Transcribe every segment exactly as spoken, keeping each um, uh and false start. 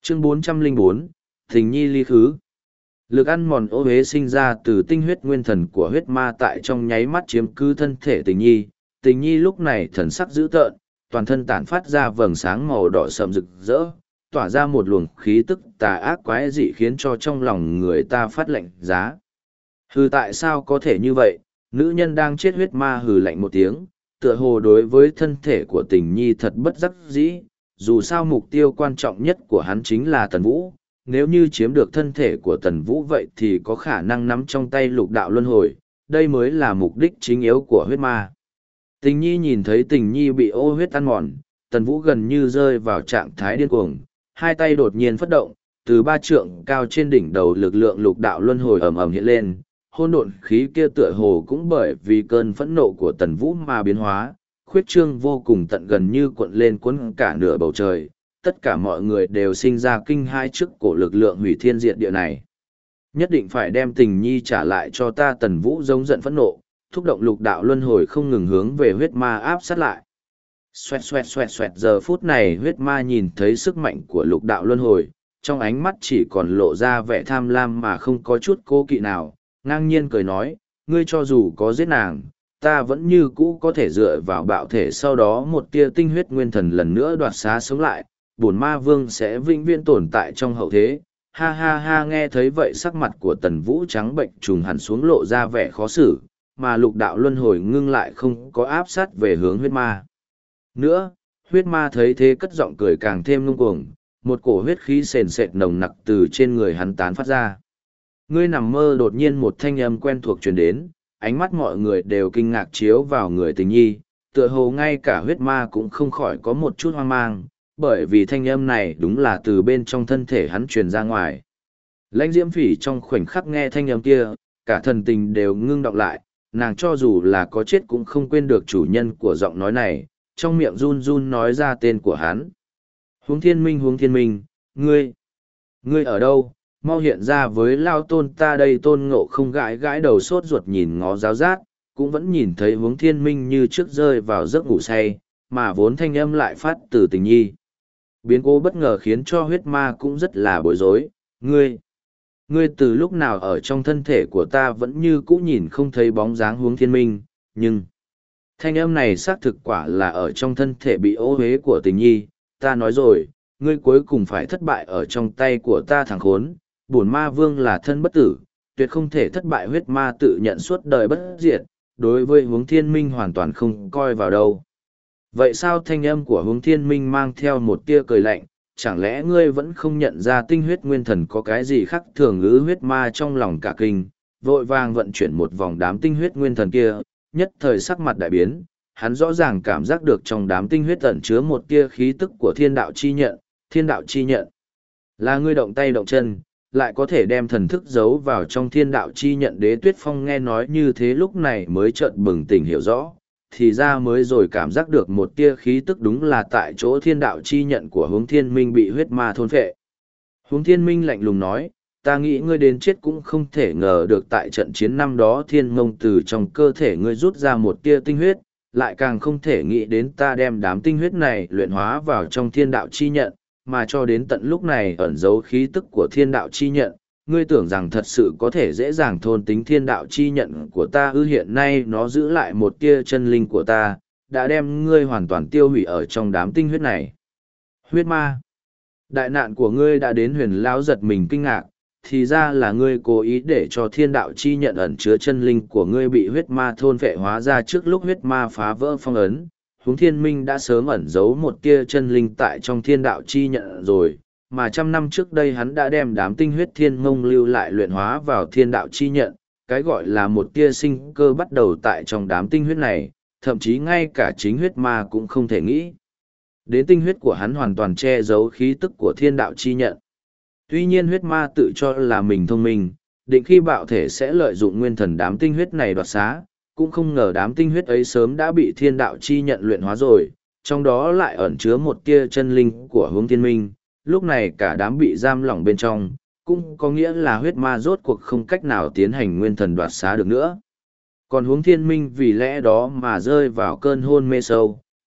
Chương bốn trăm lẻ bốn, Tình nhi ly khứ. Lực ăn mòn ô uế sinh ra từ tinh huyết nguyên thần của huyết ma tại trong nháy mắt chiếm cứ thân thể tình nhi. Tình nhi lúc này thần sắc dữ tợn, toàn thân tản phát ra vầng sáng màu đỏ sậm rực rỡ, tỏa ra một luồng khí tức tà ác quái dị khiến cho trong lòng người ta phát lạnh giá. Hừ, tại sao có thể như vậy? Nữ nhân đang chết huyết ma hừ lạnh một tiếng, tựa hồ đối với thân thể của tình nhi thật bất đắc dĩ, dù sao mục tiêu quan trọng nhất của hắn chính là Tần Vũ, nếu như chiếm được thân thể của Tần Vũ vậy thì có khả năng nắm trong tay lục đạo luân hồi, đây mới là mục đích chính yếu của huyết ma. Tình nhi nhìn thấy tình nhi bị ô huyết ăn mòn, Tần Vũ gần như rơi vào trạng thái điên cuồng, hai tay đột nhiên phất động, từ ba trượng cao trên đỉnh đầu lực lượng lục đạo luân hồi ầm ầm hiện lên, hôn độn khí kia tựa hồ cũng bởi vì cơn phẫn nộ của Tần Vũ mà biến hóa, khuyết trương vô cùng tận gần như cuộn lên cuốn cả nửa bầu trời, tất cả mọi người đều sinh ra kinh hai trước cổ lực lượng hủy thiên diệt địa này. Nhất định phải đem tình nhi trả lại cho ta. Tần Vũ giống giận phẫn nộ, thúc động lục đạo luân hồi không ngừng hướng về huyết ma áp sát lại. Xoẹt xoẹt xoẹt xoẹt, giờ phút này huyết ma nhìn thấy sức mạnh của lục đạo luân hồi, trong ánh mắt chỉ còn lộ ra vẻ tham lam mà không có chút cố kỵ nào, ngang nhiên cười nói, ngươi cho dù có giết nàng, ta vẫn như cũ có thể dựa vào bạo thể sau đó một tia tinh huyết nguyên thần lần nữa đoạt xá sống lại, bổn ma vương sẽ vĩnh viễn tồn tại trong hậu thế. Ha ha ha, nghe thấy vậy sắc mặt của Tần Vũ trắng bệnh trùng hẳn xuống, lộ ra vẻ khó xử, mà lục đạo luân hồi ngưng lại không có áp sát về hướng huyết ma. Nữa, huyết ma thấy thế cất giọng cười càng thêm ngông cuồng, một cổ huyết khí sền sệt nồng nặc từ trên người hắn tán phát ra. Ngươi nằm mơ. Đột nhiên một thanh âm quen thuộc truyền đến, ánh mắt mọi người đều kinh ngạc chiếu vào người tình nhi, tựa hồ ngay cả huyết ma cũng không khỏi có một chút hoang mang, bởi vì thanh âm này đúng là từ bên trong thân thể hắn truyền ra ngoài. Lãnh Diễm Phỉ trong khoảnh khắc nghe thanh âm kia, cả thần tình đều ngưng đọng lại, nàng cho dù là có chết cũng không quên được chủ nhân của giọng nói này, trong miệng run run nói ra tên của hắn. Huống Thiên Minh, Huống Thiên Minh, ngươi, ngươi ở đâu? Mau hiện ra với lao tôn ta đây. Tôn Ngộ không gãi gãi đầu sốt ruột nhìn ngó giáo giác, cũng vẫn nhìn thấy Huống Thiên Minh như trước rơi vào giấc ngủ say, mà vốn thanh âm lại phát từ tình nhi. Biến cố bất ngờ khiến cho huyết ma cũng rất là bối rối. Ngươi, ngươi từ lúc nào ở trong thân thể của ta? Vẫn như cũ nhìn không thấy bóng dáng Huống Thiên Minh, nhưng thanh âm này xác thực quả là ở trong thân thể bị ô uế của tình nhi. Ta nói rồi, ngươi cuối cùng phải thất bại ở trong tay của ta thằng khốn. Bổn ma vương là thân bất tử, tuyệt không thể thất bại. Huyết ma tự nhận suốt đời bất diệt, đối với Huống Thiên Minh hoàn toàn không coi vào đâu. Vậy sao? Thanh âm của Huống Thiên Minh mang theo một tia cười lạnh, chẳng lẽ ngươi vẫn không nhận ra tinh huyết nguyên thần có cái gì khác thường ư? Huyết ma trong lòng cả kinh, vội vàng vận chuyển một vòng đám tinh huyết nguyên thần kia, nhất thời sắc mặt đại biến, hắn rõ ràng cảm giác được trong đám tinh huyết ẩn chứa một tia khí tức của thiên đạo chi nhận. Thiên đạo chi nhận là ngươi động tay động chân, lại có thể đem thần thức giấu vào trong thiên đạo chi nhận. Đế Tuyết Phong nghe nói như thế lúc này mới chợt bừng tỉnh hiểu rõ, thì ra mới rồi cảm giác được một tia khí tức đúng là tại chỗ thiên đạo chi nhận của Huống Thiên Minh bị huyết ma thôn phệ. Huống Thiên Minh lạnh lùng nói, ta nghĩ ngươi đến chết cũng không thể ngờ được tại trận chiến năm đó thiên mông từ trong cơ thể ngươi rút ra một tia tinh huyết, lại càng không thể nghĩ đến ta đem đám tinh huyết này luyện hóa vào trong thiên đạo chi nhận, mà cho đến tận lúc này ẩn giấu khí tức của thiên đạo chi nhận. Ngươi tưởng rằng thật sự có thể dễ dàng thôn tính thiên đạo chi nhận của ta ư? Hiện nay nó giữ lại một tia chân linh của ta, đã đem ngươi hoàn toàn tiêu hủy ở trong đám tinh huyết này. Huyết ma, đại nạn của ngươi đã đến. Huyền lão giật mình kinh ngạc, thì ra là ngươi cố ý để cho thiên đạo chi nhận ẩn chứa chân linh của ngươi bị huyết ma thôn phệ. Hóa ra trước lúc huyết ma phá vỡ phong ấn, Huống Thiên Minh đã sớm ẩn giấu một tia chân linh tại trong thiên đạo chi nhận rồi, mà trăm năm trước đây hắn đã đem đám tinh huyết thiên mông lưu lại luyện hóa vào thiên đạo chi nhận. Cái gọi là một tia sinh cơ bắt đầu tại trong đám tinh huyết này, thậm chí ngay cả chính huyết ma cũng không thể nghĩ đến tinh huyết của hắn hoàn toàn che giấu khí tức của thiên đạo chi nhận. Tuy nhiên huyết ma tự cho là mình thông minh, định khi bạo thể sẽ lợi dụng nguyên thần đám tinh huyết này đoạt xá, cũng không ngờ đám tinh huyết ấy sớm đã bị thiên đạo chi nhận luyện hóa rồi, trong đó lại ẩn chứa một tia chân linh của Huống Thiên Minh. Lúc này cả đám bị giam lỏng bên trong, cũng có nghĩa là huyết ma rốt cuộc không cách nào tiến hành nguyên thần đoạt xá được nữa. Còn Huống Thiên Minh vì lẽ đó mà rơi vào cơn hôn mê sâu,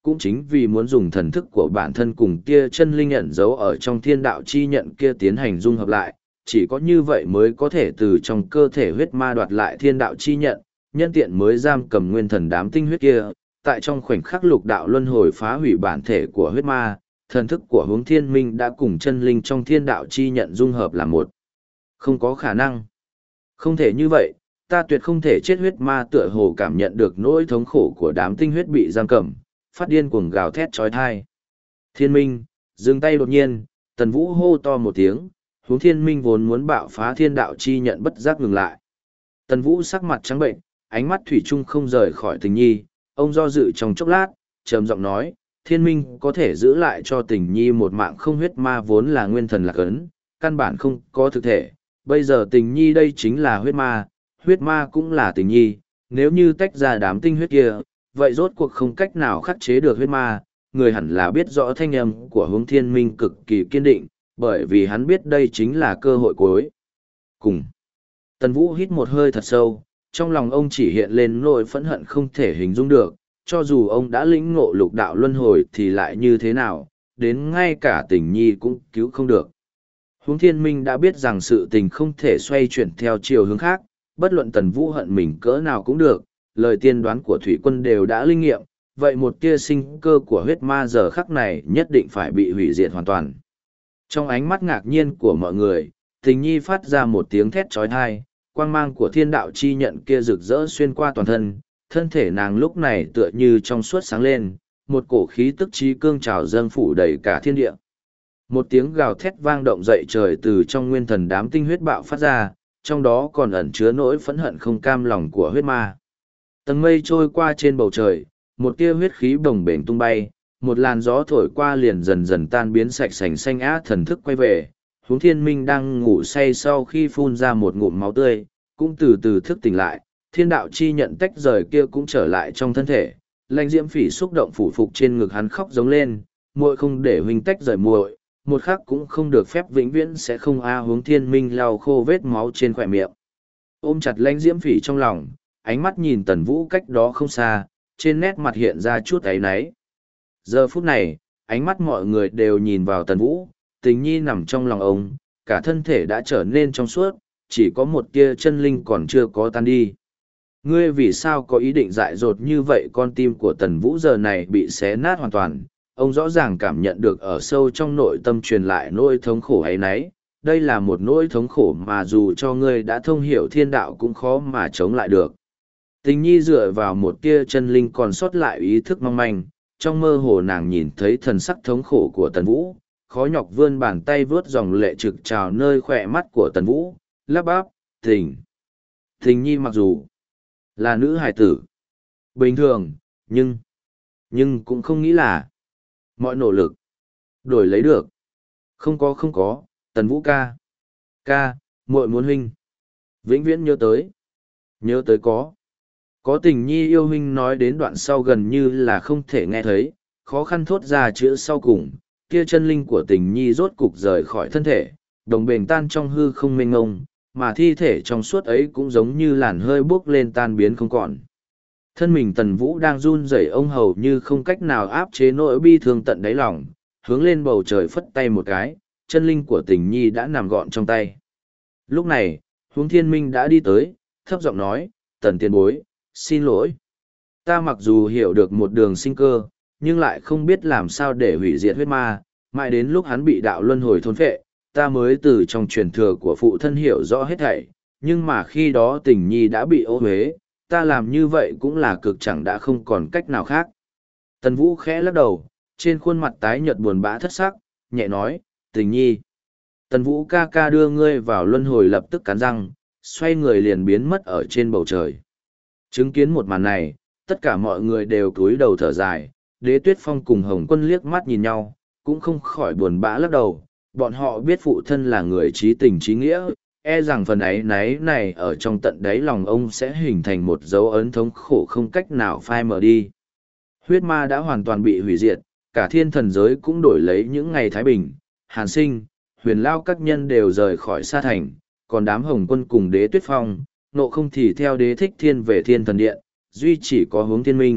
cũng chính vì muốn dùng thần thức của bản thân cùng kia chân linh ẩn giấu ở trong thiên đạo chi nhận kia tiến hành dung hợp lại, chỉ có như vậy mới có thể từ trong cơ thể huyết ma đoạt lại thiên đạo chi nhận, nhân tiện mới giam cầm nguyên thần đám tinh huyết kia, tại trong khoảnh khắc lục đạo luân hồi phá hủy bản thể của huyết ma, thần thức của hướng thiên minh đã cùng chân linh trong thiên đạo chi nhận dung hợp là một. Không có khả năng. Không thể như vậy, ta tuyệt không thể chết. Huyết ma tựa hồ cảm nhận được nỗi thống khổ của đám tinh huyết bị giam cầm, phát điên cuồng gào thét trói thai. Thiên minh, dừng tay đột nhiên, Tần Vũ hô to một tiếng, hướng thiên minh vốn muốn bạo phá thiên đạo chi nhận bất giác ngừng lại. Tần Vũ sắc mặt trắng bệnh, ánh mắt thủy chung không rời khỏi tình nhi, ông do dự trong chốc lát, trầm giọng nói, thiên minh có thể giữ lại cho tình nhi một mạng không. Huyết ma vốn là nguyên thần lạc ấn, căn bản không có thực thể, bây giờ tình nhi đây chính là huyết ma, huyết ma cũng là tình nhi, nếu như tách ra đám tinh huyết kia, vậy rốt cuộc không cách nào khắc chế được huyết ma. Người hẳn là biết rõ thanh âm của hướng thiên minh cực kỳ kiên định, bởi vì hắn biết đây chính là cơ hội cuối cùng. Tần Vũ hít một hơi thật sâu, trong lòng ông chỉ hiện lên nỗi phẫn hận không thể hình dung được, cho dù ông đã lĩnh ngộ lục đạo luân hồi thì lại như thế nào, đến ngay cả tình nhi cũng cứu không được. Hướng thiên minh đã biết rằng sự tình không thể xoay chuyển theo chiều hướng khác, bất luận Tần Vũ hận mình cỡ nào cũng được, lời tiên đoán của thủy quân đều đã linh nghiệm, vậy một tia sinh cơ của huyết ma giờ khắc này nhất định phải bị hủy diệt hoàn toàn. Trong ánh mắt ngạc nhiên của mọi người, tình nhi phát ra một tiếng thét trói thai, quang mang của thiên đạo chi nhận kia rực rỡ xuyên qua toàn thân, thân thể nàng lúc này tựa như trong suốt sáng lên, một cổ khí tức trí cương trào dâng phủ đầy cả thiên địa. Một tiếng gào thét vang động dậy trời từ trong nguyên thần đám tinh huyết bạo phát ra, trong đó còn ẩn chứa nỗi phẫn hận không cam lòng của huyết ma. Tầng mây trôi qua trên bầu trời, một tia huyết khí bồng bềnh tung bay, một làn gió thổi qua liền dần dần tan biến sạch sành xanh á. Thần thức quay về, hướng thiên minh đang ngủ say sau khi phun ra một ngụm máu tươi, cũng từ từ thức tỉnh lại, thiên đạo chi nhận tách rời kia cũng trở lại trong thân thể. Lãnh diễm phỉ xúc động phủ phục trên ngực hắn khóc giống lên, muội không để huynh tách rời muội, một khắc cũng không được phép, vĩnh viễn sẽ không. A hướng thiên minh lau khô vết máu trên khỏe miệng, ôm chặt lãnh diễm phỉ trong lòng, ánh mắt nhìn Tần Vũ cách đó không xa, trên nét mặt hiện ra chút áy náy. Giờ phút này, ánh mắt mọi người đều nhìn vào Tần Vũ, tình nhi nằm trong lòng ông, cả thân thể đã trở nên trong suốt, chỉ có một tia chân linh còn chưa có tan đi. Ngươi vì sao có ý định dại dột như vậy? Con tim của Tần Vũ giờ này bị xé nát hoàn toàn, ông rõ ràng cảm nhận được ở sâu trong nội tâm truyền lại nỗi thống khổ ấy nấy. Đây là một nỗi thống khổ mà dù cho ngươi đã thông hiểu thiên đạo cũng khó mà chống lại được. Tình nhi dựa vào một tia chân linh còn sót lại ý thức mong manh, trong mơ hồ nàng nhìn thấy thần sắc thống khổ của Tần Vũ, khó nhọc vươn bàn tay vớt dòng lệ trực trào nơi khỏe mắt của Tần Vũ, lắp bắp, tình. Tình nhi mặc dù là nữ hài tử bình thường, nhưng, nhưng cũng không nghĩ là mọi nỗ lực đổi lấy được. Không có không có, Tần Vũ ca. Ca, muội muốn huynh vĩnh viễn nhớ tới. Nhớ tới có. Có tình nhi yêu huynh nói đến đoạn sau gần như là không thể nghe thấy, khó khăn thốt ra chữ sau cùng, kia chân linh của tình nhi rốt cục rời khỏi thân thể, đồng bền tan trong hư không mênh ngông, mà thi thể trong suốt ấy cũng giống như làn hơi bốc lên tan biến không còn. Thân mình Tần Vũ đang run rẩy, ông hầu như không cách nào áp chế nỗi bi thương tận đáy lòng, hướng lên bầu trời phất tay một cái, chân linh của tình nhi đã nằm gọn trong tay. Lúc này, Hướng Thiên Minh đã đi tới, thấp giọng nói, Tần tiền bối, xin lỗi. Ta mặc dù hiểu được một đường sinh cơ, nhưng lại không biết làm sao để hủy diệt huyết ma, mãi đến lúc hắn bị đạo luân hồi thôn phệ, ta mới từ trong truyền thừa của phụ thân hiểu rõ hết thảy, nhưng mà khi đó tình nhi đã bị ô uế, ta làm như vậy cũng là cực chẳng đã không còn cách nào khác. Tần Vũ khẽ lắc đầu, trên khuôn mặt tái nhợt buồn bã thất sắc, nhẹ nói, tình nhi. Tần Vũ ca ca đưa ngươi vào luân hồi, lập tức cắn răng, xoay người liền biến mất ở trên bầu trời. Chứng kiến một màn này, tất cả mọi người đều cúi đầu thở dài, Đế Tuyết Phong cùng Hồng Quân liếc mắt nhìn nhau, cũng không khỏi buồn bã lắc đầu, bọn họ biết phụ thân là người trí tình trí nghĩa, e rằng phần ấy náy này ở trong tận đáy lòng ông sẽ hình thành một dấu ấn thống khổ không cách nào phai mờ đi. Huyết ma đã hoàn toàn bị hủy diệt, cả thiên thần giới cũng đổi lấy những ngày thái bình, Hàn Sinh, Huyền Lao các nhân đều rời khỏi Sa Thành, còn đám Hồng Quân cùng Đế Tuyết Phong, Nộ Không thì theo Đế Thích Thiên về Thiên Thần Điện, duy chỉ có Hướng Thiên Minh,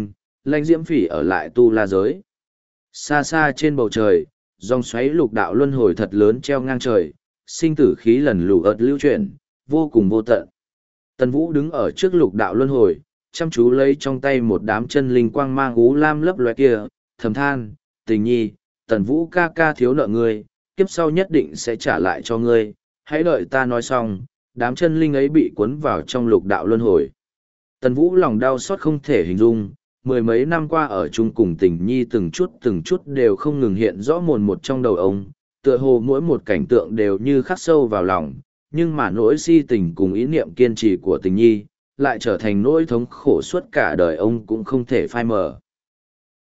lãnh diễm phỉ ở lại tu la giới. Xa xa trên bầu trời, dòng xoáy lục đạo luân hồi thật lớn treo ngang trời, sinh tử khí lần lù ợt lưu chuyển, vô cùng vô tận. Tần Vũ đứng ở trước lục đạo luân hồi, chăm chú lấy trong tay một đám chân linh quang mang ú lam lấp loé kia, thầm than, tình nhi, Tần Vũ ca ca thiếu nợ ngươi, kiếp sau nhất định sẽ trả lại cho ngươi, hãy đợi ta nói xong, đám chân linh ấy bị cuốn vào trong lục đạo luân hồi. Tần Vũ lòng đau xót không thể hình dung, mười mấy năm qua ở chung cùng tình nhi từng chút từng chút đều không ngừng hiện rõ mồn một trong đầu ông, tựa hồ mỗi một cảnh tượng đều như khắc sâu vào lòng, nhưng mà nỗi si tình cùng ý niệm kiên trì của tình nhi, lại trở thành nỗi thống khổ suốt cả đời ông cũng không thể phai mờ.